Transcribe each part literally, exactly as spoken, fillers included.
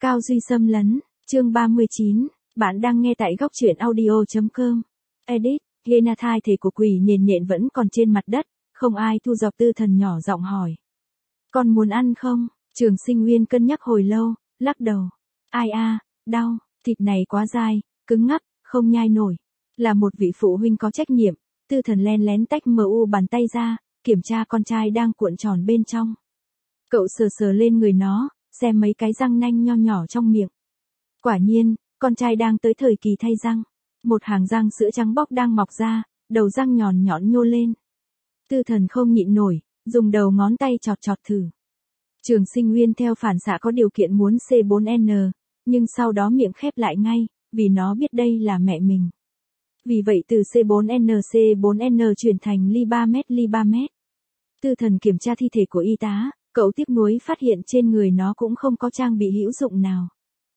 Cao Duy xâm lấn, chương ba mươi chín, bạn đang nghe tại góc truyện audio.com. Edit, Genathai thể của quỷ nhền nhện vẫn còn trên mặt đất, không ai thu dọn. Tư Thần nhỏ giọng hỏi. Con muốn ăn không? Trường Sinh Nguyên cân nhắc hồi lâu, lắc đầu. Ai a, đau, thịt này quá dai, cứng ngắc, không nhai nổi. Là một vị phụ huynh có trách nhiệm, Tư Thần len lén tách em u bàn tay ra, kiểm tra con trai đang cuộn tròn bên trong. Cậu sờ sờ lên người nó, xem mấy cái răng nanh nho nhỏ trong miệng. Quả nhiên, con trai đang tới thời kỳ thay răng. Một hàng răng sữa trắng bóc đang mọc ra, đầu răng nhọn nhọn nhô lên. Tư Thần không nhịn nổi, dùng đầu ngón tay chọt chọt thử. Trường Sinh Nguyên theo phản xạ có điều kiện muốn xê bốn en, nhưng sau đó miệng khép lại ngay, vì nó biết đây là mẹ mình. Vì vậy từ xê bốn en xê bốn en chuyển thành ly ba mét ly ba mét. Tư Thần kiểm tra thi thể của y tá, cậu tiếc nuối phát hiện trên người nó cũng không có trang bị hữu dụng nào.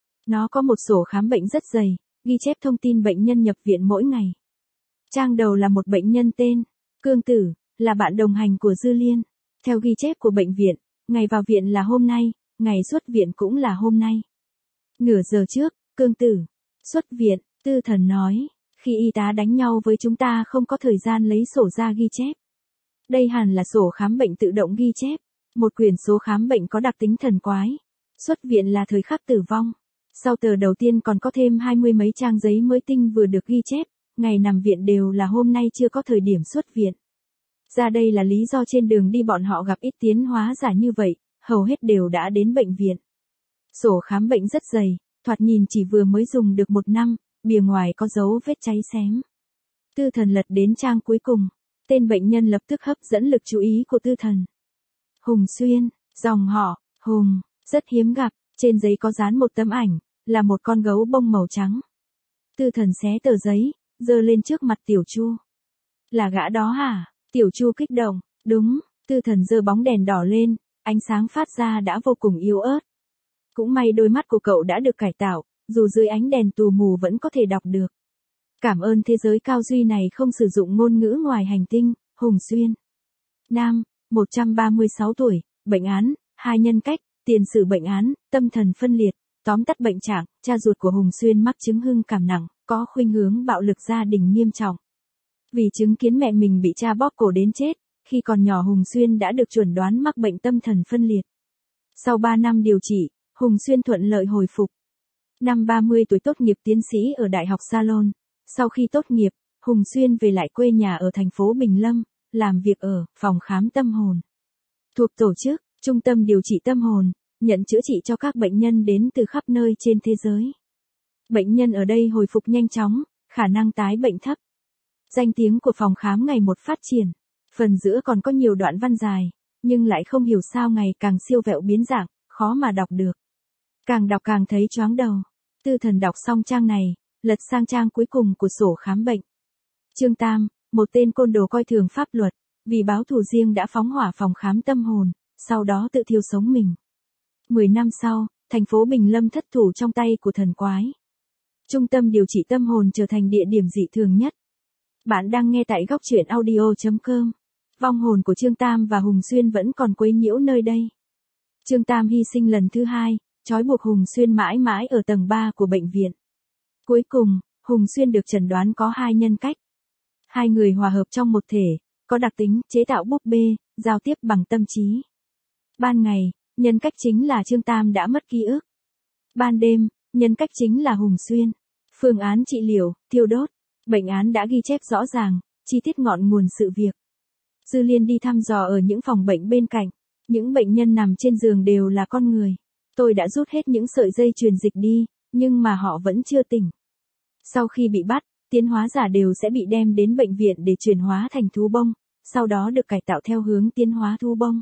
Nó có một sổ khám bệnh rất dày, ghi chép thông tin bệnh nhân nhập viện mỗi ngày. Trang đầu là một bệnh nhân tên Cương Tử, là bạn đồng hành của Dư Liên. Theo ghi chép của bệnh viện, ngày vào viện là hôm nay, ngày xuất viện cũng là hôm nay. Nửa giờ trước, Cương Tử xuất viện, Tư Thần nói, khi y tá đánh nhau với chúng ta không có thời gian lấy sổ ra ghi chép. Đây hẳn là sổ khám bệnh tự động ghi chép, một quyển số khám bệnh có đặc tính thần quái. Xuất viện là thời khắc tử vong. Sau tờ đầu tiên còn có thêm hai mươi mấy trang giấy mới tinh vừa được ghi chép, ngày nằm viện đều là hôm nay chưa có thời điểm xuất viện. Ra đây là lý do trên đường đi bọn họ gặp ít tiến hóa giả như vậy, hầu hết đều đã đến bệnh viện. Sổ khám bệnh rất dày, thoạt nhìn chỉ vừa mới dùng được một năm, bìa ngoài có dấu vết cháy xém. Tư Thần lật đến trang cuối cùng, tên bệnh nhân lập tức hấp dẫn lực chú ý của Tư Thần. Hùng Xuyên, dòng họ Hùng, rất hiếm gặp, trên giấy có dán một tấm ảnh, là một con gấu bông màu trắng. Tư Thần xé tờ giấy, giơ lên trước mặt Tiểu Chu. Là gã đó hả? Tiểu Chu kích động, đúng. Tư Thần giơ bóng đèn đỏ lên, ánh sáng phát ra đã vô cùng yếu ớt. Cũng may đôi mắt của cậu đã được cải tạo, dù dưới ánh đèn tù mù vẫn có thể đọc được. Cảm ơn thế giới Cao Duy này không sử dụng ngôn ngữ ngoài hành tinh. Hùng Xuyên, nam, một trăm ba mươi sáu tuổi, bệnh án, hai nhân cách, tiền sử bệnh án, tâm thần phân liệt, tóm tắt bệnh trạng, cha ruột của Hùng Xuyên mắc chứng hưng cảm nặng, có khuynh hướng bạo lực gia đình nghiêm trọng. Vì chứng kiến mẹ mình bị cha bóp cổ đến chết, khi còn nhỏ Hùng Xuyên đã được chuẩn đoán mắc bệnh tâm thần phân liệt. Sau ba năm điều trị, Hùng Xuyên thuận lợi hồi phục. Năm ba mươi tuổi tốt nghiệp tiến sĩ ở Đại học Salon. Sau khi tốt nghiệp, Hùng Xuyên về lại quê nhà ở thành phố Bình Lâm, làm việc ở phòng khám tâm hồn. Thuộc tổ chức, Trung tâm điều trị tâm hồn, nhận chữa trị cho các bệnh nhân đến từ khắp nơi trên thế giới. Bệnh nhân ở đây hồi phục nhanh chóng, khả năng tái bệnh thấp. Danh tiếng của phòng khám ngày một phát triển. Phần giữa còn có nhiều đoạn văn dài, nhưng lại không hiểu sao ngày càng siêu vẹo biến dạng, khó mà đọc được. Càng đọc càng thấy choáng đầu. Tư Thần đọc xong trang này, lật sang trang cuối cùng của sổ khám bệnh. Trương Tam, một tên côn đồ coi thường pháp luật, vì báo thù riêng đã phóng hỏa phòng khám tâm hồn, sau đó tự thiêu sống mình. Mười năm sau, thành phố Bình Lâm thất thủ trong tay của thần quái. Trung tâm điều trị tâm hồn trở thành địa điểm dị thường nhất. Bạn đang nghe tại góc truyện audio.com. Vong hồn của Trương Tam và Hùng Xuyên vẫn còn quấy nhiễu nơi đây. Trương Tam hy sinh lần thứ hai, trói buộc Hùng Xuyên mãi mãi ở tầng ba của bệnh viện. Cuối cùng, Hùng Xuyên được chẩn đoán có hai nhân cách. Hai người hòa hợp trong một thể, có đặc tính chế tạo búp bê, giao tiếp bằng tâm trí. Ban ngày, nhân cách chính là Trương Tam đã mất ký ức. Ban đêm, nhân cách chính là Hùng Xuyên. Phương án trị liệu, thiêu đốt. Bệnh án đã ghi chép rõ ràng, chi tiết ngọn nguồn sự việc. Dư Liên đi thăm dò ở những phòng bệnh bên cạnh. Những bệnh nhân nằm trên giường đều là con người. Tôi đã rút hết những sợi dây truyền dịch đi, nhưng mà họ vẫn chưa tỉnh. Sau khi bị bắt, tiến hóa giả đều sẽ bị đem đến bệnh viện để chuyển hóa thành thú bông, sau đó được cải tạo theo hướng tiến hóa thú bông.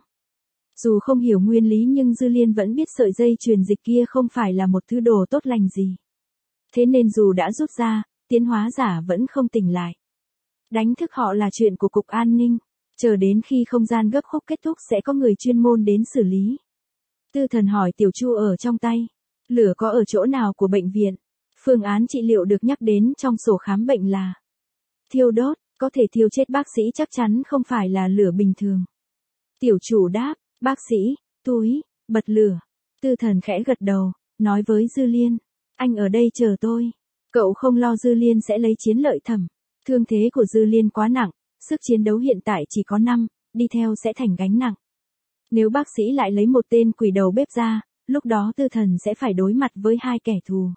Dù không hiểu nguyên lý nhưng Dư Liên vẫn biết sợi dây truyền dịch kia không phải là một thứ đồ tốt lành gì. Thế nên dù đã rút ra, tiến hóa giả vẫn không tỉnh lại. Đánh thức họ là chuyện của Cục An ninh, chờ đến khi không gian gấp khúc kết thúc sẽ có người chuyên môn đến xử lý. Tư Thần hỏi Tiểu Chu ở trong tay, lửa có ở chỗ nào của bệnh viện? Phương án trị liệu được nhắc đến trong sổ khám bệnh là thiêu đốt, có thể thiêu chết bác sĩ chắc chắn không phải là lửa bình thường. Tiểu Chủ đáp, bác sĩ, túi, bật lửa. Tư Thần khẽ gật đầu, nói với Dư Liên, anh ở đây chờ tôi. Cậu không lo Dư Liên sẽ lấy chiến lợi phẩm. Thương thế của Dư Liên quá nặng, sức chiến đấu hiện tại chỉ có năm, đi theo sẽ thành gánh nặng. Nếu bác sĩ lại lấy một tên quỷ đầu bếp ra, lúc đó Tư Thần sẽ phải đối mặt với hai kẻ thù.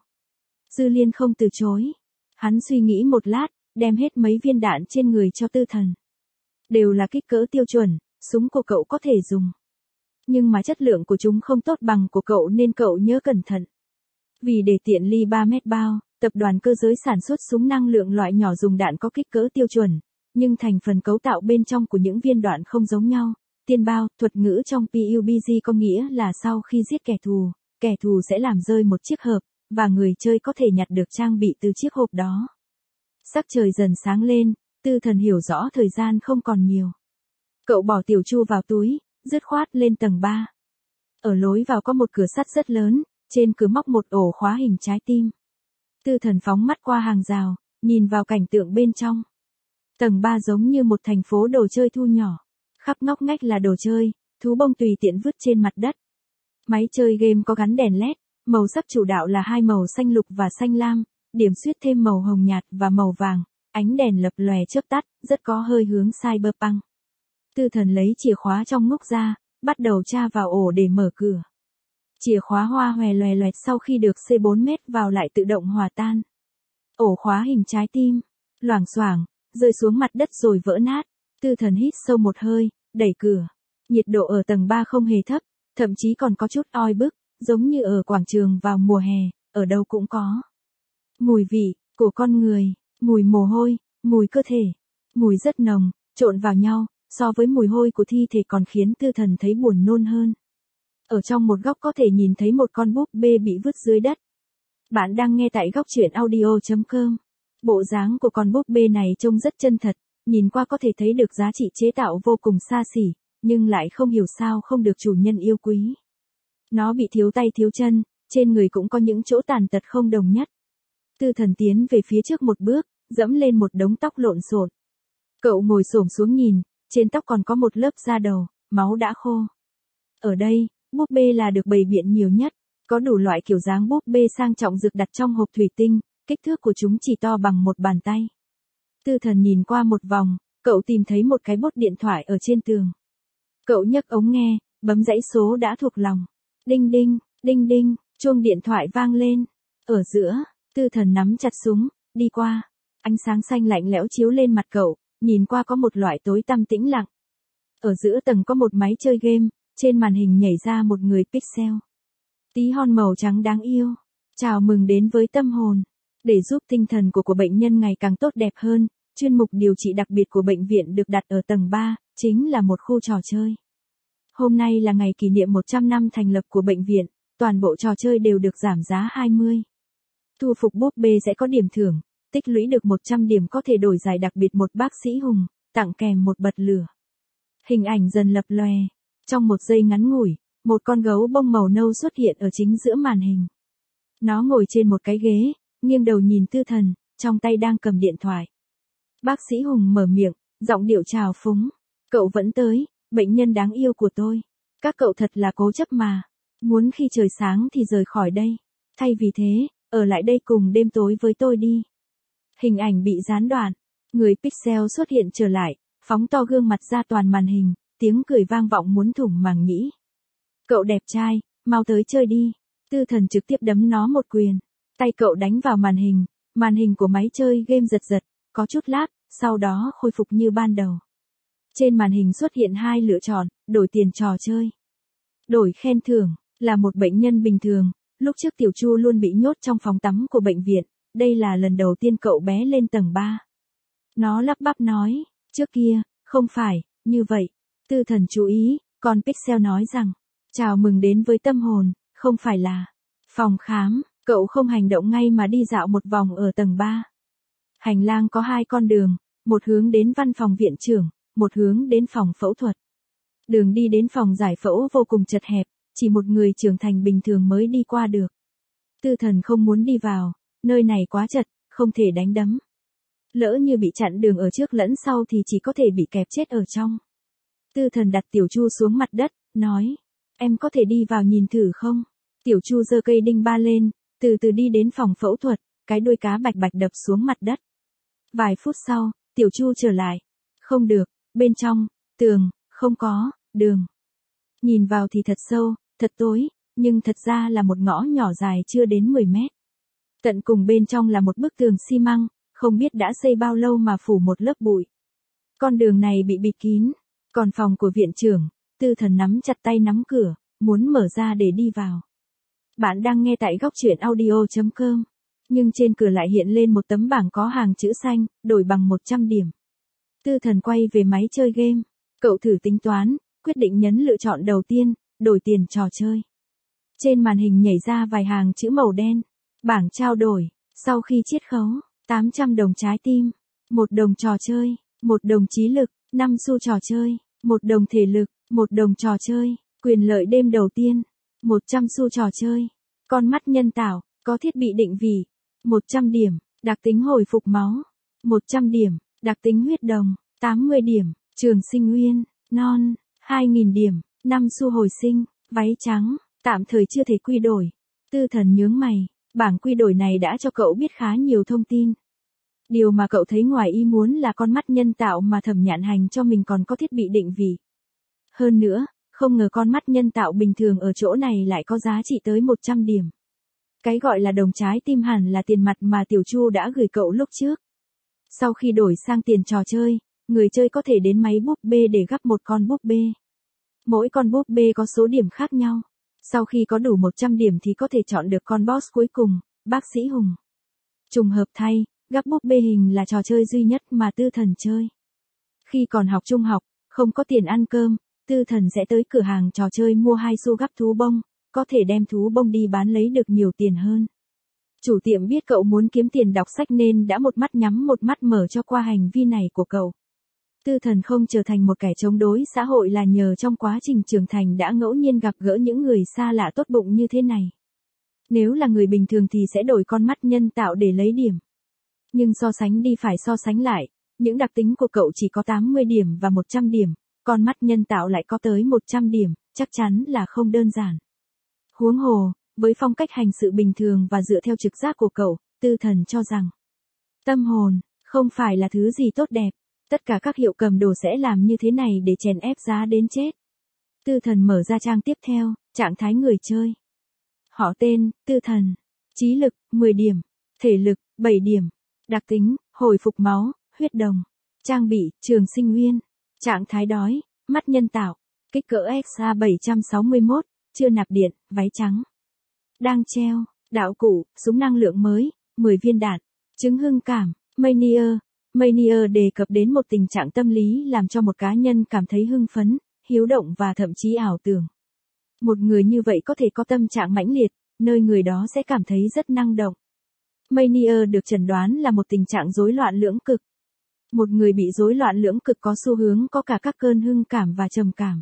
Dư Liên không từ chối. Hắn suy nghĩ một lát, đem hết mấy viên đạn trên người cho Tư Thần. Đều là kích cỡ tiêu chuẩn, súng của cậu có thể dùng. Nhưng mà chất lượng của chúng không tốt bằng của cậu nên cậu nhớ cẩn thận. Vì để tiện ly ba mét bao, tập đoàn cơ giới sản xuất súng năng lượng loại nhỏ dùng đạn có kích cỡ tiêu chuẩn, nhưng thành phần cấu tạo bên trong của những viên đạn không giống nhau. Tiên bao, thuật ngữ trong pê u bê giê có nghĩa là sau khi giết kẻ thù, kẻ thù sẽ làm rơi một chiếc hộp, và người chơi có thể nhặt được trang bị từ chiếc hộp đó. Sắc trời dần sáng lên, Tư Thần hiểu rõ thời gian không còn nhiều. Cậu bỏ tiểu chu vào túi, dứt khoát lên tầng ba. Ở lối vào có một cửa sắt rất lớn, trên cửa móc một ổ khóa hình trái tim. Tư Thần phóng mắt qua hàng rào, nhìn vào cảnh tượng bên trong. Tầng ba giống như một thành phố đồ chơi thu nhỏ. Khắp ngóc ngách là đồ chơi, thú bông tùy tiện vứt trên mặt đất. Máy chơi game có gắn đèn led, màu sắc chủ đạo là hai màu xanh lục và xanh lam, điểm xuyết thêm màu hồng nhạt và màu vàng, ánh đèn lập lòe chớp tắt, rất có hơi hướng cyberpunk. Tư Thần lấy chìa khóa trong ngúc ra, bắt đầu tra vào ổ để mở cửa. Chìa khóa hoa hòe loè loẹt sau khi được xê bốn mét vào lại tự động hòa tan. Ổ khóa hình trái tim, loảng xoảng, rơi xuống mặt đất rồi vỡ nát. Tư Thần hít sâu một hơi, đẩy cửa. Nhiệt độ ở tầng ba không hề thấp, thậm chí còn có chút oi bức, giống như ở quảng trường vào mùa hè, ở đâu cũng có. Mùi vị của con người, mùi mồ hôi, mùi cơ thể, mùi rất nồng, trộn vào nhau, so với mùi hôi của thi thể còn khiến Tư Thần thấy buồn nôn hơn. Ở trong một góc có thể nhìn thấy một con búp bê bị vứt dưới đất. Bạn đang nghe tại góc truyện audio chấm com. Bộ dáng của con búp bê này trông rất chân thật, nhìn qua có thể thấy được giá trị chế tạo vô cùng xa xỉ, nhưng lại không hiểu sao không được chủ nhân yêu quý. Nó bị thiếu tay thiếu chân, trên người cũng có những chỗ tàn tật không đồng nhất. Tư Thần tiến về phía trước một bước, dẫm lên một đống tóc lộn xộn. Cậu ngồi xổm xuống nhìn, trên tóc còn có một lớp da đầu, máu đã khô. Ở đây, búp bê là được bày biện nhiều nhất, có đủ loại kiểu dáng búp bê sang trọng được đặt trong hộp thủy tinh, kích thước của chúng chỉ to bằng một bàn tay. Tư Thần nhìn qua một vòng, cậu tìm thấy một cái bốt điện thoại ở trên tường. Cậu nhấc ống nghe, bấm dãy số đã thuộc lòng. Đinh đinh, đinh đinh, chuông điện thoại vang lên. Ở giữa, Tư Thần nắm chặt súng, đi qua. Ánh sáng xanh lạnh lẽo chiếu lên mặt cậu, nhìn qua có một loại tối tăm tĩnh lặng. Ở giữa tầng có một máy chơi game, trên màn hình nhảy ra một người pixel. Tí hon màu trắng đáng yêu. Chào mừng đến với tâm hồn. Để giúp tinh thần của của bệnh nhân ngày càng tốt đẹp hơn, chuyên mục điều trị đặc biệt của bệnh viện được đặt ở tầng ba, chính là một khu trò chơi. Hôm nay là ngày kỷ niệm một trăm năm thành lập của bệnh viện, toàn bộ trò chơi đều được giảm giá hai mươi. Thu phục búp bê sẽ có điểm thưởng, tích lũy được một trăm điểm có thể đổi giải đặc biệt một bác sĩ hùng, tặng kèm một bật lửa. Hình ảnh dần lập lòe. Trong một giây ngắn ngủi, một con gấu bông màu nâu xuất hiện ở chính giữa màn hình. Nó ngồi trên một cái ghế, nghiêng đầu nhìn Tư Thần, trong tay đang cầm điện thoại. Bác sĩ Hùng mở miệng, giọng điệu trào phúng. Cậu vẫn tới, bệnh nhân đáng yêu của tôi. Các cậu thật là cố chấp mà. Muốn khi trời sáng thì rời khỏi đây. Thay vì thế, ở lại đây cùng đêm tối với tôi đi. Hình ảnh bị gián đoạn. Người pixel xuất hiện trở lại, phóng to gương mặt ra toàn màn hình, tiếng cười vang vọng muốn thủng màng nhĩ. Cậu đẹp trai, mau tới chơi đi. Tư Thần trực tiếp đấm nó một quyền. Tay cậu đánh vào màn hình, màn hình của máy chơi game giật giật, có chút lát, sau đó khôi phục như ban đầu. Trên màn hình xuất hiện hai lựa chọn, đổi tiền trò chơi. Đổi khen thưởng, là một bệnh nhân bình thường, lúc trước Tiểu Chu luôn bị nhốt trong phòng tắm của bệnh viện, đây là lần đầu tiên cậu bé lên tầng ba. Nó lắp bắp nói, trước kia, không phải, như vậy. Tư Thần chú ý, còn Pixel nói rằng, chào mừng đến với tâm hồn, không phải là phòng khám. Cậu không hành động ngay mà đi dạo một vòng ở tầng ba. Hành lang có hai con đường, một hướng đến văn phòng viện trưởng, một hướng đến phòng phẫu thuật. Đường đi đến phòng giải phẫu vô cùng chật hẹp, chỉ một người trưởng thành bình thường mới đi qua được. Tư Thần không muốn đi vào, nơi này quá chật, không thể đánh đấm. Lỡ như bị chặn đường ở trước lẫn sau thì chỉ có thể bị kẹp chết ở trong. Tư Thần đặt Tiểu Chu xuống mặt đất, nói, em có thể đi vào nhìn thử không? Tiểu Chu giơ cây đinh ba lên, từ từ đi đến phòng phẫu thuật, cái đuôi cá bạch bạch đập xuống mặt đất. Vài phút sau, Tiểu Chu trở lại. Không được, bên trong, tường, không có, đường. Nhìn vào thì thật sâu, thật tối, nhưng thật ra là một ngõ nhỏ dài chưa đến mười mét. Tận cùng bên trong là một bức tường xi măng, không biết đã xây bao lâu mà phủ một lớp bụi. Con đường này bị bịt kín, còn phòng của viện trưởng, Tư Thần nắm chặt tay nắm cửa, muốn mở ra để đi vào. Bạn đang nghe tại góc truyện audio chấm com, nhưng trên cửa lại hiện lên một tấm bảng có hàng chữ xanh, đổi bằng một trăm điểm. Tư Thần quay về máy chơi game, cậu thử tính toán, quyết định nhấn lựa chọn đầu tiên, đổi tiền trò chơi. Trên màn hình nhảy ra vài hàng chữ màu đen, bảng trao đổi, sau khi chiết khấu, tám trăm đồng trái tim, một đồng trò chơi, một đồng trí lực, năm xu trò chơi, một đồng thể lực, một đồng trò chơi, quyền lợi đêm đầu tiên, một trăm xu trò chơi, con mắt nhân tạo, có thiết bị định vị, một trăm điểm, đặc tính hồi phục máu, một trăm điểm, đặc tính huyết đồng, tám mươi điểm, trường sinh uyên, non, hai nghìn điểm, năm xu hồi sinh, váy trắng, tạm thời chưa thể quy đổi. Tư Thần nhướng mày, bảng quy đổi này đã cho cậu biết khá nhiều thông tin. Điều mà cậu thấy ngoài ý muốn là con mắt nhân tạo mà Thẩm Nhạn Hành cho mình còn có thiết bị định vị. Hơn nữa, không ngờ con mắt nhân tạo bình thường ở chỗ này lại có giá trị tới một trăm điểm. Cái gọi là đồng trái tim hẳn là tiền mặt mà Tiểu Chu đã gửi cậu lúc trước. Sau khi đổi sang tiền trò chơi, người chơi có thể đến máy búp bê để gắp một con búp bê. Mỗi con búp bê có số điểm khác nhau. Sau khi có đủ một trăm điểm thì có thể chọn được con boss cuối cùng, bác sĩ Hùng. Trùng hợp thay, gắp búp bê hình là trò chơi duy nhất mà Tư Thần chơi. Khi còn học trung học, không có tiền ăn cơm, Tư Thần sẽ tới cửa hàng trò chơi mua hai xu gắp thú bông, có thể đem thú bông đi bán lấy được nhiều tiền hơn. Chủ tiệm biết cậu muốn kiếm tiền đọc sách nên đã một mắt nhắm một mắt mở cho qua hành vi này của cậu. Tư Thần không trở thành một kẻ chống đối xã hội là nhờ trong quá trình trưởng thành đã ngẫu nhiên gặp gỡ những người xa lạ tốt bụng như thế này. Nếu là người bình thường thì sẽ đổi con mắt nhân tạo để lấy điểm. Nhưng so sánh đi phải so sánh lại, những đặc tính của cậu chỉ có tám mươi điểm và một trăm điểm, con mắt nhân tạo lại có tới một trăm điểm, chắc chắn là không đơn giản. Huống hồ, với phong cách hành sự bình thường và dựa theo trực giác của cậu, Tư Thần cho rằng tâm hồn không phải là thứ gì tốt đẹp. Tất cả các hiệu cầm đồ sẽ làm như thế này để chèn ép giá đến chết. Tư Thần mở ra trang tiếp theo, trạng thái người chơi. Họ tên, Tư Thần. Trí lực, mười điểm. Thể lực, bảy điểm. Đặc tính, hồi phục máu, huyết đồng. Trang bị, trường sinh uyên. Trạng thái đói, mắt nhân tạo. Kích cỡ ích a bảy trăm sáu mươi mốt, chưa nạp điện, váy trắng. Đang treo, đạo cụ, súng năng lượng mới, mười viên đạn. Chứng hưng cảm, mania. Mania đề cập đến một tình trạng tâm lý làm cho một cá nhân cảm thấy hưng phấn, hiếu động và thậm chí ảo tưởng. Một người như vậy có thể có tâm trạng mãnh liệt, nơi người đó sẽ cảm thấy rất năng động. Mania được chẩn đoán là một tình trạng rối loạn lưỡng cực. Một người bị rối loạn lưỡng cực có xu hướng có cả các cơn hưng cảm và trầm cảm.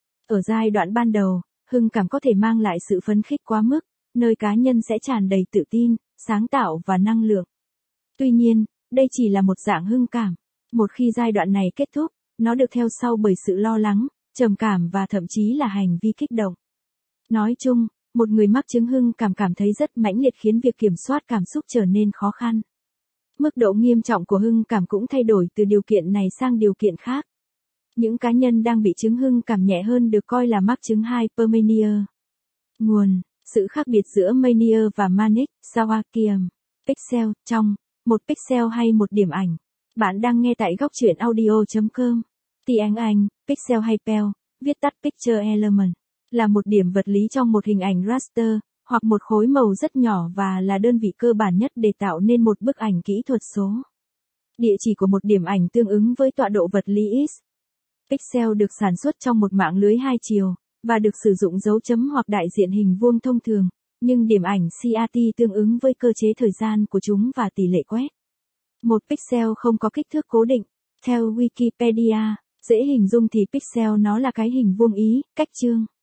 Ở giai đoạn ban đầu, hưng cảm có thể mang lại sự phấn khích quá mức, nơi cá nhân sẽ tràn đầy tự tin, sáng tạo và năng lượng. Tuy nhiên, đây chỉ là một dạng hưng cảm. Một khi giai đoạn này kết thúc, nó được theo sau bởi sự lo lắng, trầm cảm và thậm chí là hành vi kích động. Nói chung, một người mắc chứng hưng cảm cảm thấy rất mãnh liệt khiến việc kiểm soát cảm xúc trở nên khó khăn. Mức độ nghiêm trọng của hưng cảm cũng thay đổi từ điều kiện này sang điều kiện khác. Những cá nhân đang bị chứng hưng cảm nhẹ hơn được coi là mắc chứng hypermania. Nguồn: sự khác biệt giữa mania và manic, Sawakiam. Pixel, trong một pixel hay một điểm ảnh. Bạn đang nghe tại góc truyện audio chấm com. Tiếng Anh, pixel hay pel, viết tắt picture element, là một điểm vật lý trong một hình ảnh raster, hoặc một khối màu rất nhỏ và là đơn vị cơ bản nhất để tạo nên một bức ảnh kỹ thuật số. Địa chỉ của một điểm ảnh tương ứng với tọa độ vật lý X. Pixel được sản xuất trong một mạng lưới hai chiều, và được sử dụng dấu chấm hoặc đại diện hình vuông thông thường, nhưng điểm ảnh xê a tê tương ứng với cơ chế thời gian của chúng và tỷ lệ quét. Một pixel không có kích thước cố định. Theo Wikipedia, dễ hình dung thì pixel nó là cái hình vuông ý, cách chương.